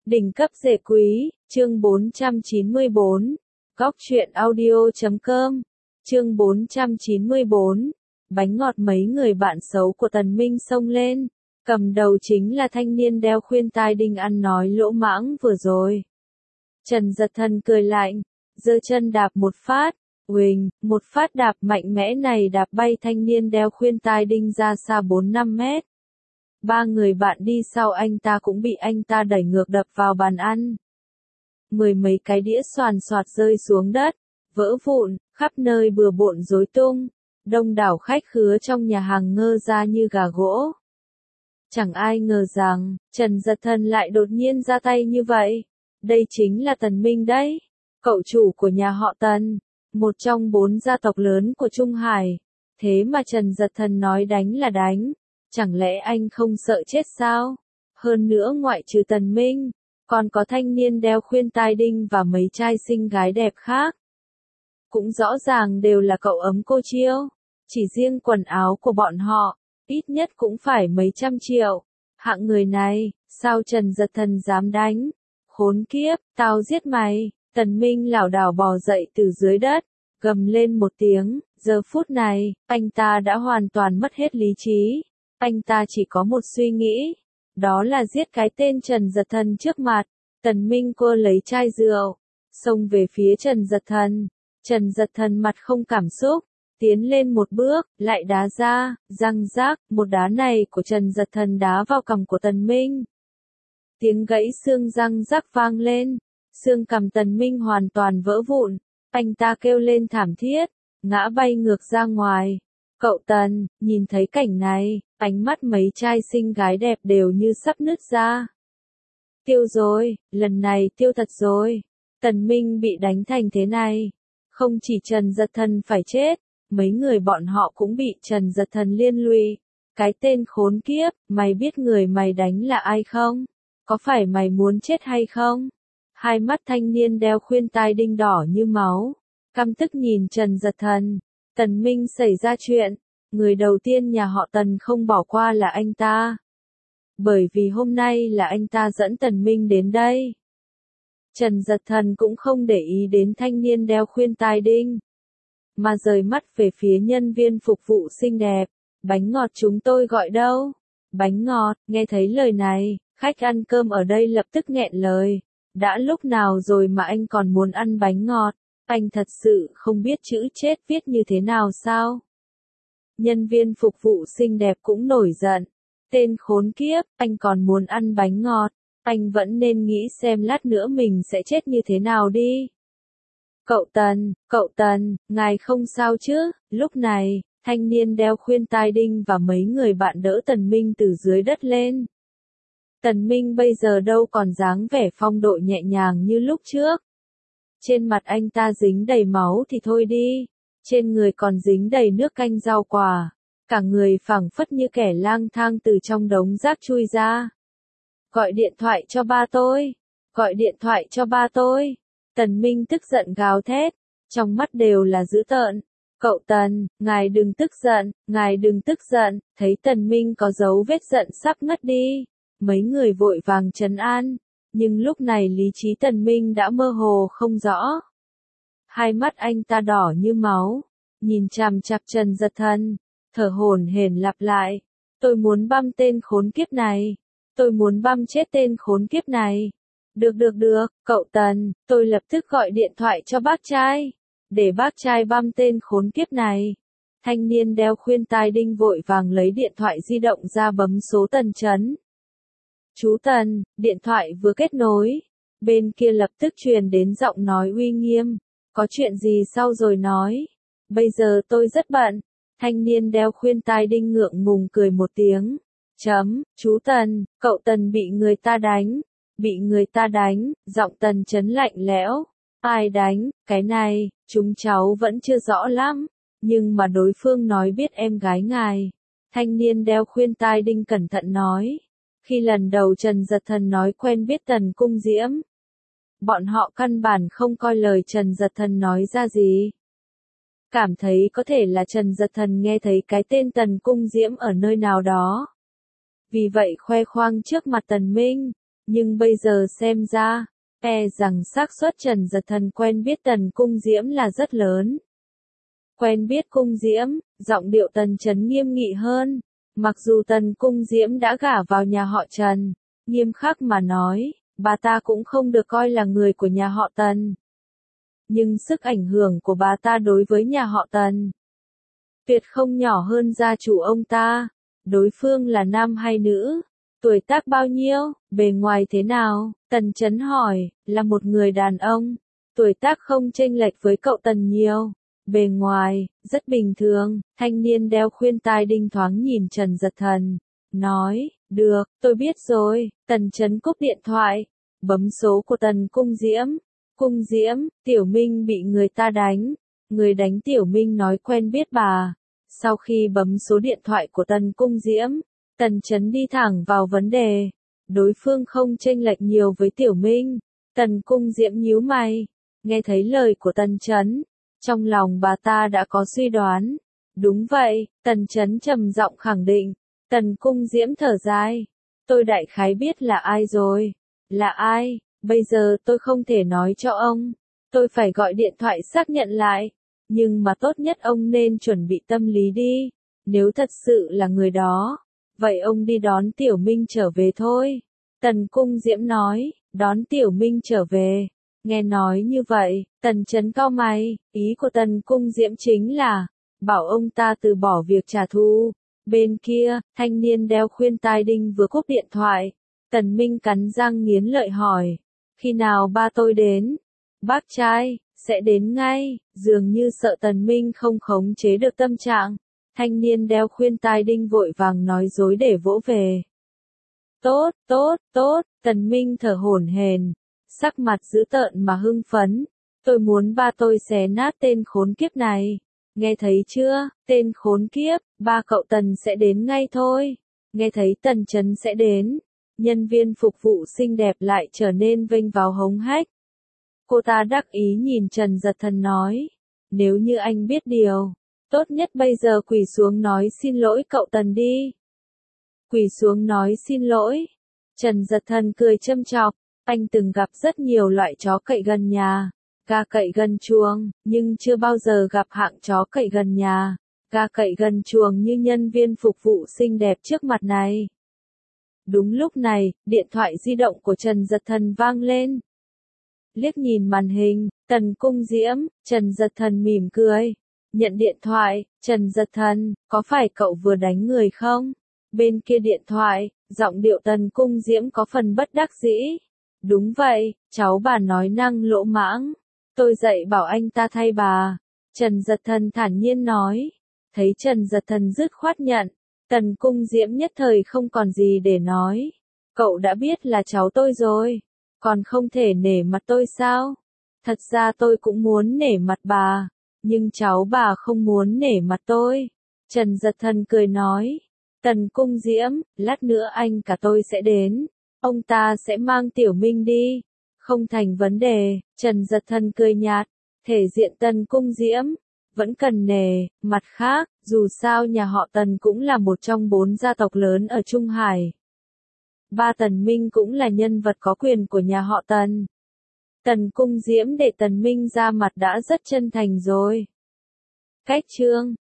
Đỉnh cấp rể quý, chương 494, góc truyện audio.com, chương 494, bánh ngọt mấy người bạn xấu của Tần Minh xông lên, cầm đầu chính là thanh niên đeo khuyên tai đinh ăn nói lỗ mãng vừa rồi. Trần Giật Thần cười lạnh, giơ chân đạp một phát, uỳnh, một phát đạp mạnh mẽ này đạp bay thanh niên đeo khuyên tai đinh ra xa 4-5 mét. Ba người bạn đi sau anh ta cũng bị anh ta đẩy ngược đập vào bàn ăn. Mười mấy cái đĩa xoàn xoạt rơi xuống đất, vỡ vụn, khắp nơi bừa bộn rối tung. Đông đảo khách khứa trong nhà hàng ngơ ra như gà gỗ. Chẳng ai ngờ rằng, Trần Giật Thần lại đột nhiên ra tay như vậy. Đây chính là Tần Minh đấy, cậu chủ của nhà họ Tần, một trong 4 gia tộc lớn của Trung Hải. Thế mà Trần Giật Thần nói đánh là đánh. Chẳng lẽ anh không sợ chết sao? Hơn nữa ngoại trừ Tần Minh, còn có thanh niên đeo khuyên tai đinh và mấy trai xinh gái đẹp khác. Cũng rõ ràng đều là cậu ấm cô chiêu. Chỉ riêng quần áo của bọn họ, ít nhất cũng phải mấy trăm triệu. Hạng người này, sao Trần Giật Thần dám đánh? Khốn kiếp, tao giết mày. Tần Minh lảo đảo bò dậy từ dưới đất, gầm lên một tiếng. Giờ phút này, anh ta đã hoàn toàn mất hết lý trí. Anh ta chỉ có một suy nghĩ, đó là giết cái tên Trần Giật Thần trước mặt. Tần Minh cô lấy chai rượu, xông về phía Trần Giật Thần. Trần Giật Thần mặt không cảm xúc, tiến lên một bước, lại đá ra, răng rác, một đá này của Trần Giật Thần đá vào cằm của Tần Minh. Tiếng gãy xương răng rác vang lên, xương cằm Tần Minh hoàn toàn vỡ vụn, anh ta kêu lên thảm thiết, ngã bay ngược ra ngoài. Cậu Tần, nhìn thấy cảnh này, ánh mắt mấy trai xinh gái đẹp đều như sắp nứt ra. Tiêu rồi, lần này tiêu thật rồi. Tần Minh bị đánh thành thế này. Không chỉ Trần Giật Thần phải chết, mấy người bọn họ cũng bị Trần Giật Thần liên lụy. Cái tên khốn kiếp, mày biết người mày đánh là ai không? Có phải mày muốn chết hay không? Hai mắt thanh niên đeo khuyên tai đinh đỏ như máu, căm tức nhìn Trần Giật Thần. Tần Minh xảy ra chuyện, người đầu tiên nhà họ Tần không bỏ qua là anh ta. Bởi vì hôm nay là anh ta dẫn Tần Minh đến đây. Trần Giật Thần cũng không để ý đến thanh niên đeo khuyên tai đinh, mà rời mắt về phía nhân viên phục vụ xinh đẹp. Bánh ngọt chúng tôi gọi đâu? Bánh ngọt, nghe thấy lời này, khách ăn cơm ở đây lập tức nghẹn lời. Đã lúc nào rồi mà anh còn muốn ăn bánh ngọt? Anh thật sự không biết chữ chết viết như thế nào sao? Nhân viên phục vụ xinh đẹp cũng nổi giận. Tên khốn kiếp, anh còn muốn ăn bánh ngọt. Anh vẫn nên nghĩ xem lát nữa mình sẽ chết như thế nào đi. Cậu Tần, ngài không sao chứ? Lúc này, thanh niên đeo khuyên tai đinh và mấy người bạn đỡ Tần Minh từ dưới đất lên. Tần Minh bây giờ đâu còn dáng vẻ phong độ nhẹ nhàng như lúc trước. Trên mặt anh ta dính đầy máu thì thôi đi, trên người còn dính đầy nước canh rau quả, cả người phảng phất như kẻ lang thang từ trong đống rác chui ra. Gọi điện thoại cho ba tôi, gọi điện thoại cho ba tôi. Tần Minh tức giận gào thét, trong mắt đều là dữ tợn. Cậu Tần, ngài đừng tức giận, ngài đừng tức giận. Thấy Tần Minh có dấu vết giận sắp ngất đi, mấy người vội vàng trấn an. Nhưng lúc này lý trí Tần Minh đã mơ hồ không rõ. Hai mắt anh ta đỏ như máu, nhìn chằm chằm Trần Giật Thần, thở hổn hển lặp lại. Tôi muốn băm tên khốn kiếp này. Tôi muốn băm chết tên khốn kiếp này. Được, cậu Tần, tôi lập tức gọi điện thoại cho bác trai. Để bác trai băm tên khốn kiếp này. Thanh niên đeo khuyên tai đinh vội vàng lấy điện thoại di động ra bấm số Tần Chấn. Chú Tần, điện thoại vừa kết nối. Bên kia lập tức truyền đến giọng nói uy nghiêm. Có chuyện gì sau rồi nói. Bây giờ tôi rất bận. Thanh niên đeo khuyên tai đinh ngượng ngùng cười một tiếng. Chú Tần, cậu Tần bị người ta đánh. Bị người ta đánh, giọng Tần Chấn lạnh lẽo. Ai đánh, cái này, chúng cháu vẫn chưa rõ lắm. Nhưng mà đối phương nói biết em gái ngài. Thanh niên đeo khuyên tai đinh cẩn thận nói. Khi lần đầu Trần Giật Thần nói quen biết Tần Cung Diễm, bọn họ căn bản không coi lời Trần Giật Thần nói ra gì. Cảm thấy có thể là Trần Giật Thần nghe thấy cái tên Tần Cung Diễm ở nơi nào đó. Vì vậy khoe khoang trước mặt Tần Minh. Nhưng bây giờ xem ra, e rằng xác suất Trần Giật Thần quen biết Tần Cung Diễm là rất lớn. Quen biết Cung Diễm, giọng điệu Tần Chấn nghiêm nghị hơn. Mặc dù Tần Cung Diễm đã gả vào nhà họ Trần, nghiêm khắc mà nói, bà ta cũng không được coi là người của nhà họ Tần. Nhưng sức ảnh hưởng của bà ta đối với nhà họ Tần tuyệt không nhỏ hơn gia chủ ông ta. Đối phương là nam hay nữ? Tuổi tác bao nhiêu? Bề ngoài thế nào? Tần Chấn hỏi, là một người đàn ông. Tuổi tác không chênh lệch với cậu Tần nhiều. Bề ngoài, rất bình thường. Thanh niên đeo khuyên tai đinh thoáng nhìn Trần Giật Thần. Nói, được, tôi biết rồi. Tần Chấn cúp điện thoại. Bấm số của Tần Cung Diễm. Cung Diễm, Tiểu Minh bị người ta đánh. Người đánh Tiểu Minh nói quen biết bà. Sau khi bấm số điện thoại của Tần Cung Diễm, Tần Chấn đi thẳng vào vấn đề. Đối phương không chênh lệch nhiều với Tiểu Minh. Tần Cung Diễm nhíu mày. Nghe thấy lời của Tần Chấn, trong lòng bà ta đã có suy đoán. Đúng vậy, Tần Chấn trầm giọng khẳng định. Tần Cung Diễm thở dài. Tôi đại khái biết là ai rồi. Là ai? Bây giờ tôi không thể nói cho ông. Tôi phải gọi điện thoại xác nhận lại. Nhưng mà tốt nhất ông nên chuẩn bị tâm lý đi. Nếu thật sự là người đó, vậy ông đi đón Tiểu Minh trở về thôi. Tần Cung Diễm nói, đón Tiểu Minh trở về. Nghe nói như vậy, Tần Chấn cau mày, ý của Tần Cung Diễm chính là, bảo ông ta từ bỏ việc trả thù. Bên kia, thanh niên đeo khuyên tai đinh vừa cúp điện thoại. Tần Minh cắn răng nghiến lợi hỏi, khi nào ba tôi đến? Bác trai, sẽ đến ngay. Dường như sợ Tần Minh không khống chế được tâm trạng. Thanh niên đeo khuyên tai đinh vội vàng nói dối để vỗ về. Tốt, tốt, tốt, Tần Minh thở hổn hển, sắc mặt dữ tợn mà hưng phấn. Tôi muốn ba tôi xé nát tên khốn kiếp này. Nghe thấy chưa, tên khốn kiếp, ba cậu Tần sẽ đến ngay thôi. Nghe thấy Tần Chấn sẽ đến. Nhân viên phục vụ xinh đẹp lại trở nên vênh váo hống hách. Cô ta đắc ý nhìn Trần Giật Thần nói. Nếu như anh biết điều, tốt nhất bây giờ quỳ xuống nói xin lỗi cậu Tần đi. Quỳ xuống nói xin lỗi. Trần Giật Thần cười châm chọc. Anh từng gặp rất nhiều loại chó cậy gần nhà, gà cậy gần chuồng, nhưng chưa bao giờ gặp hạng chó cậy gần nhà, gà cậy gần chuồng như nhân viên phục vụ xinh đẹp trước mặt này. Đúng lúc này, điện thoại di động của Trần Giật Thần vang lên. Liếc nhìn màn hình, Tần Cung Diễm, Trần Giật Thần mỉm cười. Nhận điện thoại, Trần Giật Thần, có phải cậu vừa đánh người không? Bên kia điện thoại, giọng điệu Tần Cung Diễm có phần bất đắc dĩ. Đúng vậy, cháu bà nói năng lỗ mãng. Tôi dạy bảo anh ta thay bà. Trần Giật Thần thản nhiên nói. Thấy Trần Giật Thần dứt khoát nhận, Tần Cung Diễm nhất thời không còn gì để nói. Cậu đã biết là cháu tôi rồi, còn không thể nể mặt tôi sao? Thật ra tôi cũng muốn nể mặt bà, nhưng cháu bà không muốn nể mặt tôi. Trần Giật Thần cười nói. Tần Cung Diễm, lát nữa anh cả tôi sẽ đến. Ông ta sẽ mang Tiểu Minh đi. Không thành vấn đề, Trần Giật Thần cười nhạt. Thể diện Tần Cung Diễm vẫn cần nể. Mặt khác, dù sao nhà họ Tần cũng là một trong 4 gia tộc lớn ở Trung Hải. Ba Tần Minh cũng là nhân vật có quyền của nhà họ Tần. Tần Cung Diễm để Tần Minh ra mặt đã rất chân thành rồi. Cách chương